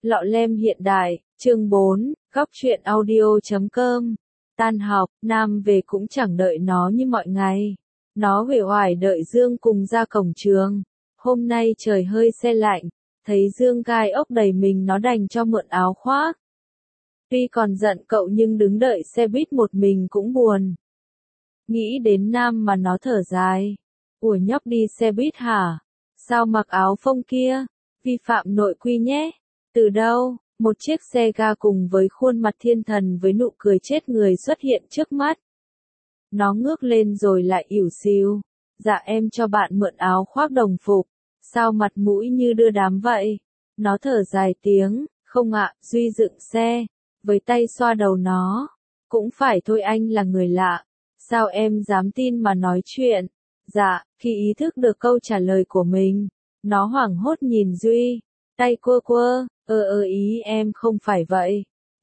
Lọ lem hiện đại, chương 4, góc truyện audio.com. Tan học, Nam về cũng chẳng đợi nó như mọi ngày. Nó uể oải đợi Dương cùng ra cổng trường. Hôm nay trời hơi se lạnh, thấy Dương gai ốc đầy mình nó đành cho mượn áo khoác. Tuy còn giận cậu nhưng đứng đợi xe buýt một mình cũng buồn. Nghĩ đến Nam mà nó thở dài. Ủa nhóc đi xe buýt hả? Sao mặc áo phông kia? Vi phạm nội quy nhé. Từ đâu? Một chiếc xe ga cùng với khuôn mặt thiên thần với nụ cười chết người xuất hiện trước mắt. Nó ngước lên rồi lại ỉu xìu. Dạ em cho bạn mượn áo khoác đồng phục. Sao mặt mũi như đưa đám vậy? Nó thở dài tiếng, không ạ, Duy dựng xe. Với tay xoa đầu nó. Cũng phải thôi, anh là người lạ. Sao em dám tin mà nói chuyện? Dạ, khi ý thức được câu trả lời của mình, nó hoảng hốt nhìn Duy. Tay quơ quơ, ý em không phải vậy.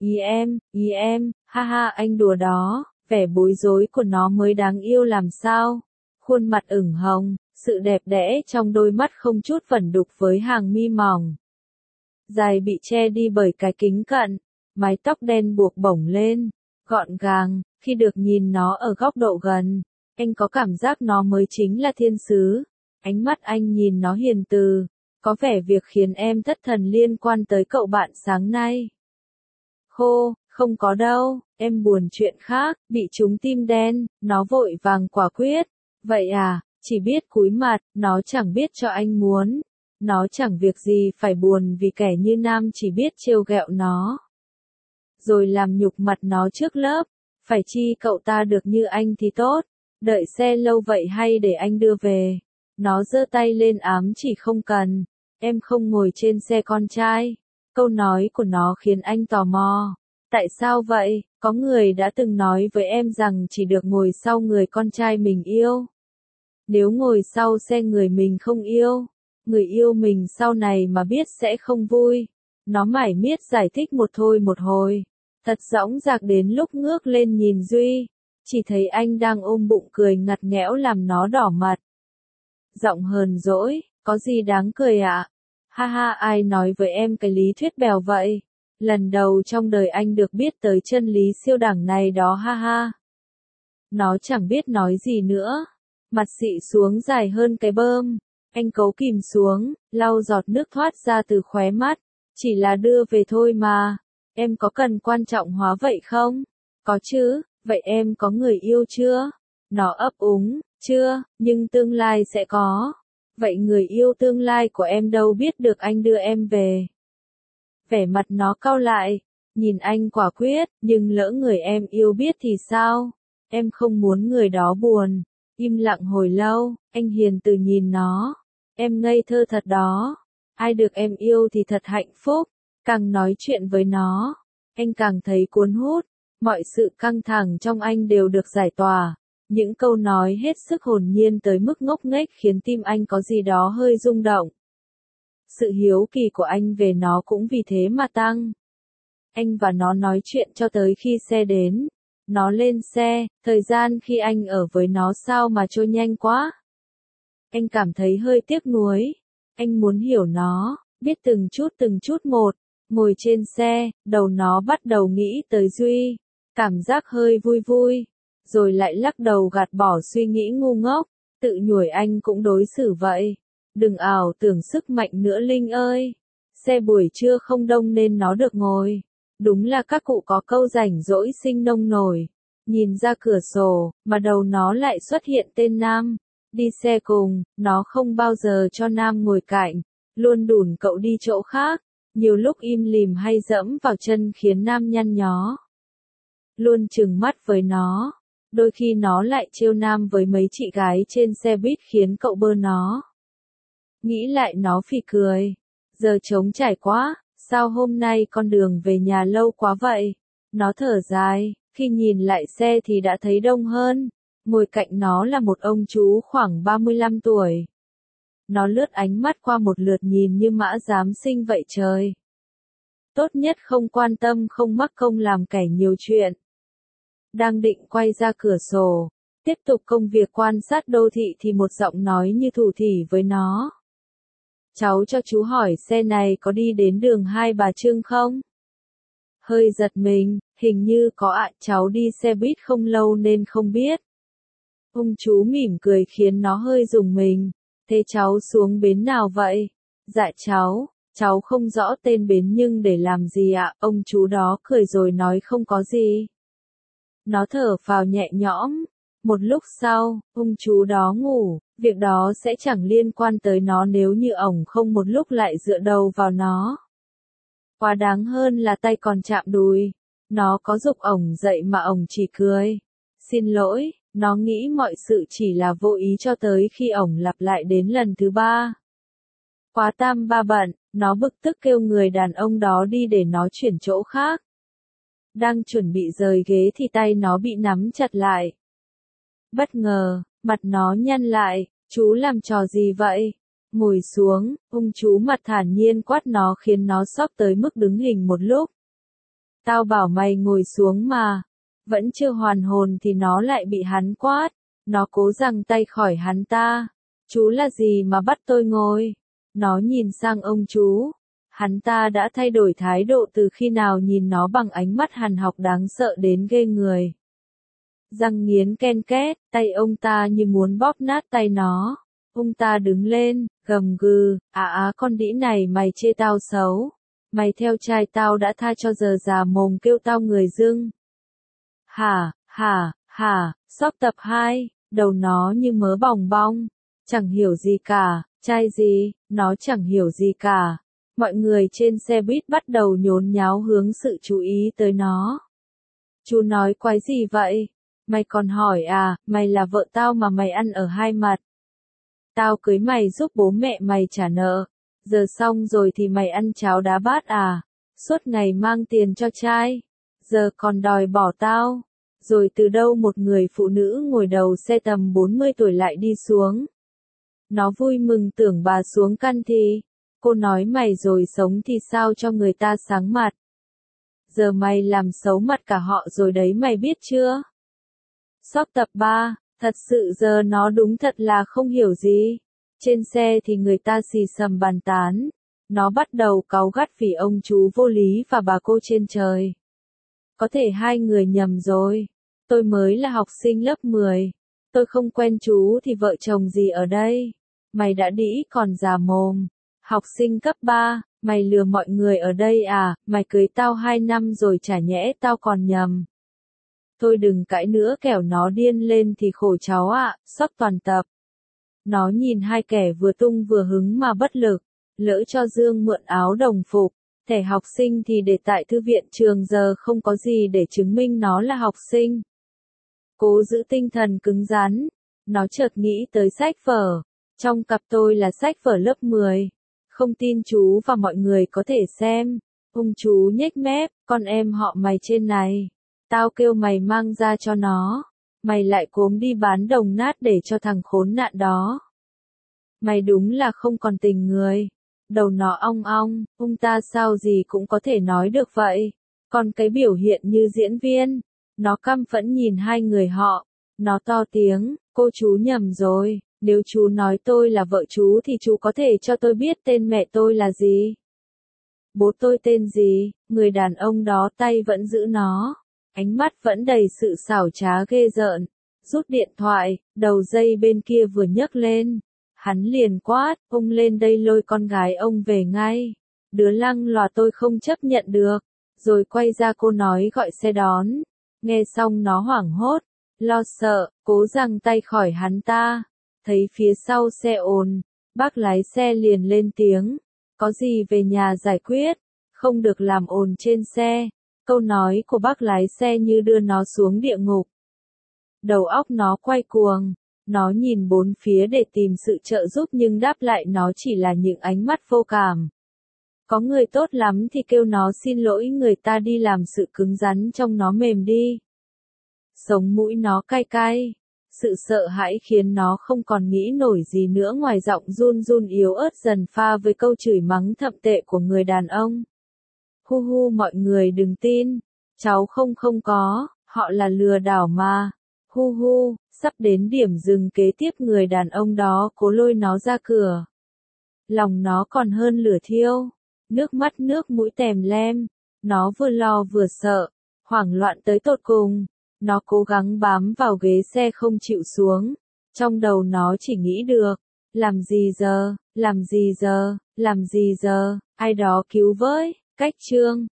Ý em, ha ha anh đùa đó, vẻ bối rối của nó mới đáng yêu làm sao. Khuôn mặt ửng hồng, sự đẹp đẽ trong đôi mắt không chút vẩn đục với hàng mi mỏng. Dài bị che đi bởi cái kính cận, mái tóc đen buộc bổng lên, gọn gàng, khi được nhìn nó ở góc độ gần, anh có cảm giác nó mới chính là thiên sứ. Ánh mắt anh nhìn nó hiền từ. Có vẻ việc khiến em thất thần liên quan tới cậu bạn sáng nay. Khô, không có đâu, em buồn chuyện khác, bị trúng tim đen, nó vội vàng quả quyết. Vậy à, chỉ biết cúi mặt, nó chẳng biết cho anh muốn. Nó chẳng việc gì phải buồn vì kẻ như Nam chỉ biết trêu ghẹo nó. Rồi làm nhục mặt nó trước lớp, phải chi cậu ta được như anh thì tốt. Đợi xe lâu vậy hay để anh đưa về? Nó giơ tay lên ám chỉ không cần. Em không ngồi trên xe con trai. Câu nói của nó khiến anh tò mò. Tại sao vậy? Có người đã từng nói với em rằng chỉ được ngồi sau người con trai mình yêu. Nếu ngồi sau xe người mình không yêu, người yêu mình sau này mà biết sẽ không vui. Nó mải miết giải thích một thôi một hồi. Thật dõng dạc đến lúc ngước lên nhìn Duy. Chỉ thấy anh đang ôm bụng cười ngặt nghẽo làm nó đỏ mặt. Giọng hờn dỗi, có gì đáng cười ạ? Ha ha, ai nói với em cái lý thuyết bèo vậy? Lần đầu trong đời anh được biết tới chân lý siêu đẳng này đó, ha ha. Nó chẳng biết nói gì nữa. Mặt xị xuống dài hơn cái bơm. Anh cấu kìm xuống, lau giọt nước thoát ra từ khóe mắt. Chỉ là đưa về thôi mà. Em có cần quan trọng hóa vậy không? Có chứ, vậy em có người yêu chưa? Nó ấp úng, chưa, nhưng tương lai sẽ có. Vậy người yêu tương lai của em đâu biết được anh đưa em về. Vẻ mặt nó cau lại, nhìn anh quả quyết, nhưng lỡ người em yêu biết thì sao? Em không muốn người đó buồn. Im lặng hồi lâu, anh hiền từ nhìn nó. Em ngây thơ thật đó. Ai được em yêu thì thật hạnh phúc. Càng nói chuyện với nó, anh càng thấy cuốn hút. Mọi sự căng thẳng trong anh đều được giải tỏa. Những câu nói hết sức hồn nhiên tới mức ngốc nghếch khiến tim anh có gì đó hơi rung động. Sự hiếu kỳ của anh về nó cũng vì thế mà tăng. Anh và nó nói chuyện cho tới khi xe đến. Nó lên xe, thời gian khi anh ở với nó sao mà trôi nhanh quá. Anh cảm thấy hơi tiếc nuối. Anh muốn hiểu nó, biết từng chút một. Ngồi trên xe, đầu nó bắt đầu nghĩ tới Duy. Cảm giác hơi vui vui. Rồi lại lắc đầu gạt bỏ suy nghĩ ngu ngốc. Tự nhủi anh cũng đối xử vậy. Đừng ảo tưởng sức mạnh nữa Linh ơi. Xe buổi trưa không đông nên nó được ngồi. Đúng là các cụ có câu rảnh rỗi sinh nông nổi. Nhìn ra cửa sổ, mà đầu nó lại xuất hiện tên Nam. Đi xe cùng, nó không bao giờ cho Nam ngồi cạnh. Luôn đùn cậu đi chỗ khác. Nhiều lúc im lìm hay dẫm vào chân khiến Nam nhăn nhó. Luôn trừng mắt với nó. Đôi khi nó lại trêu Nam với mấy chị gái trên xe buýt khiến cậu bơ nó. Nghĩ lại nó phì cười. Giờ trống trải quá, sao hôm nay con đường về nhà lâu quá vậy? Nó thở dài, khi nhìn lại xe thì đã thấy đông hơn. Ngồi cạnh nó là một ông chú khoảng 35 tuổi. Nó lướt ánh mắt qua một lượt nhìn như mã giám sinh vậy trời. Tốt nhất không quan tâm không mắc công làm kẻ nhiều chuyện. Đang định quay ra cửa sổ, tiếp tục công việc quan sát đô thị thì một giọng nói như thủ thỉ với nó. cháu cho chú hỏi xe này có đi đến đường Hai Bà Trưng không? Hơi giật mình, hình như có ạ, cháu đi xe buýt không lâu nên không biết. Ông chú mỉm cười khiến nó hơi rùng mình. Thế cháu xuống bến nào vậy? Dạ cháu không rõ tên bến nhưng để làm gì ạ? Ông chú đó cười rồi nói không có gì. Nó thở phào nhẹ nhõm. Một lúc sau, ông chú đó ngủ, việc đó sẽ chẳng liên quan tới nó nếu như ổng không một lúc lại dựa đầu vào nó. Quá đáng hơn là tay còn chạm đùi. Nó có giục ổng dậy mà ổng chỉ cười. Xin lỗi, nó nghĩ mọi sự chỉ là vô ý cho tới khi ổng lặp lại đến lần thứ 3. Quá tam ba bận, nó bực tức kêu người đàn ông đó đi để nó chuyển chỗ khác. Đang chuẩn bị rời ghế thì tay nó bị nắm chặt lại. Bất ngờ, mặt nó nhăn lại, chú làm trò gì vậy? Ngồi xuống, ông chú mặt thản nhiên quát nó khiến nó sốc tới mức đứng hình một lúc. Tao bảo mày ngồi xuống mà. Vẫn chưa hoàn hồn thì nó lại bị hắn quát. Nó cố giằng tay khỏi hắn ta. Chú là gì mà bắt tôi ngồi? Nó nhìn sang ông chú. Hắn ta đã thay đổi thái độ từ khi nào nhìn nó bằng ánh mắt hằn học đáng sợ đến ghê người. Răng nghiến ken két, tay ông ta như muốn bóp nát tay nó. Ông ta đứng lên, gầm gừ, con đĩ này mày chê tao xấu. Mày theo trai tao đã tha cho giờ già mồm kêu tao người dưng. Sóc tập 2, đầu nó như mớ bòng bong. Chẳng hiểu gì cả, trai gì, nó chẳng hiểu gì cả. Mọi người trên xe buýt bắt đầu nhốn nháo hướng sự chú ý tới nó. Chú nói quái gì vậy? Mày còn hỏi à, mày là vợ tao mà mày ăn ở hai mặt. Tao cưới mày giúp bố mẹ mày trả nợ. Giờ xong rồi thì mày ăn cháo đá bát à? Suốt ngày mang tiền cho trai. Giờ còn đòi bỏ tao. Rồi từ đâu một người phụ nữ ngồi đầu xe tầm 40 tuổi lại đi xuống. Nó vui mừng tưởng bà xuống căn thì. Cô nói mày rồi sống thì sao cho người ta sáng mặt. Giờ mày làm xấu mặt cả họ rồi đấy mày biết chưa? Sóc tập 3, thật sự giờ nó đúng thật là không hiểu gì. Trên xe thì người ta xì xầm bàn tán. Nó bắt đầu cáu gắt vì ông chú vô lý và bà cô trên trời. Có thể hai người nhầm rồi. Tôi mới là học sinh lớp 10. Tôi không quen chú thì vợ chồng gì ở đây. Mày đã đĩ còn già mồm. Học sinh cấp 3, mày lừa mọi người ở đây à, mày cưới tao 2 năm rồi chả nhẽ tao còn nhầm. Thôi đừng cãi nữa kẻo nó điên lên thì khổ cháu ạ, sắp toàn tập. Nó nhìn hai kẻ vừa tung vừa hứng mà bất lực, lỡ cho Dương mượn áo đồng phục, thẻ học sinh thì để tại thư viện trường giờ không có gì để chứng minh nó là học sinh. Cố giữ tinh thần cứng rắn, nó chợt nghĩ tới sách vở, trong cặp tôi là sách vở lớp 10. Không tin chú và mọi người có thể xem. Ông chú nhếch mép, con em họ mày trên này. Tao kêu mày mang ra cho nó. Mày lại cốm đi bán đồng nát để cho thằng khốn nạn đó. Mày đúng là không còn tình người. Đầu nó ong ong, ông ta sao gì cũng có thể nói được vậy. Còn cái biểu hiện như diễn viên. Nó căm phẫn nhìn hai người họ. Nó to tiếng, cô chú nhầm rồi. Nếu chú nói tôi là vợ chú thì chú có thể cho tôi biết tên mẹ tôi là gì? Bố tôi tên gì? Người đàn ông đó tay vẫn giữ nó. Ánh mắt vẫn đầy sự xảo trá ghê rợn. Rút điện thoại, đầu dây bên kia vừa nhấc lên. Hắn liền quát, ông lên đây lôi con gái ông về ngay. Đứa lăng loà tôi không chấp nhận được. Rồi quay ra cô nói gọi xe đón. Nghe xong nó hoảng hốt, lo sợ, cố giằng tay khỏi hắn ta. Thấy phía sau xe ồn, bác lái xe liền lên tiếng. Có gì về nhà giải quyết, không được làm ồn trên xe. Câu nói của bác lái xe như đưa nó xuống địa ngục. Đầu óc nó quay cuồng, nó nhìn bốn phía để tìm sự trợ giúp nhưng đáp lại nó chỉ là những ánh mắt vô cảm. Có người tốt lắm thì kêu nó xin lỗi người ta đi làm sự cứng rắn trong nó mềm đi. Sống mũi nó cay cay. Sự sợ hãi khiến nó không còn nghĩ nổi gì nữa ngoài giọng run run yếu ớt dần pha với câu chửi mắng thậm tệ của người đàn ông. Hu hu mọi người đừng tin. Cháu không có, họ là lừa đảo mà. Hu hu, sắp đến điểm dừng kế tiếp người đàn ông đó cố lôi nó ra cửa. lòng nó còn hơn lửa thiêu, nước mắt nước mũi tèm lem, nó vừa lo vừa sợ, hoảng loạn tới tột cùng, nó cố gắng bám vào ghế xe không chịu xuống, trong đầu nó chỉ nghĩ được, làm gì giờ, làm gì giờ, làm gì giờ, ai đó cứu với, cách chương.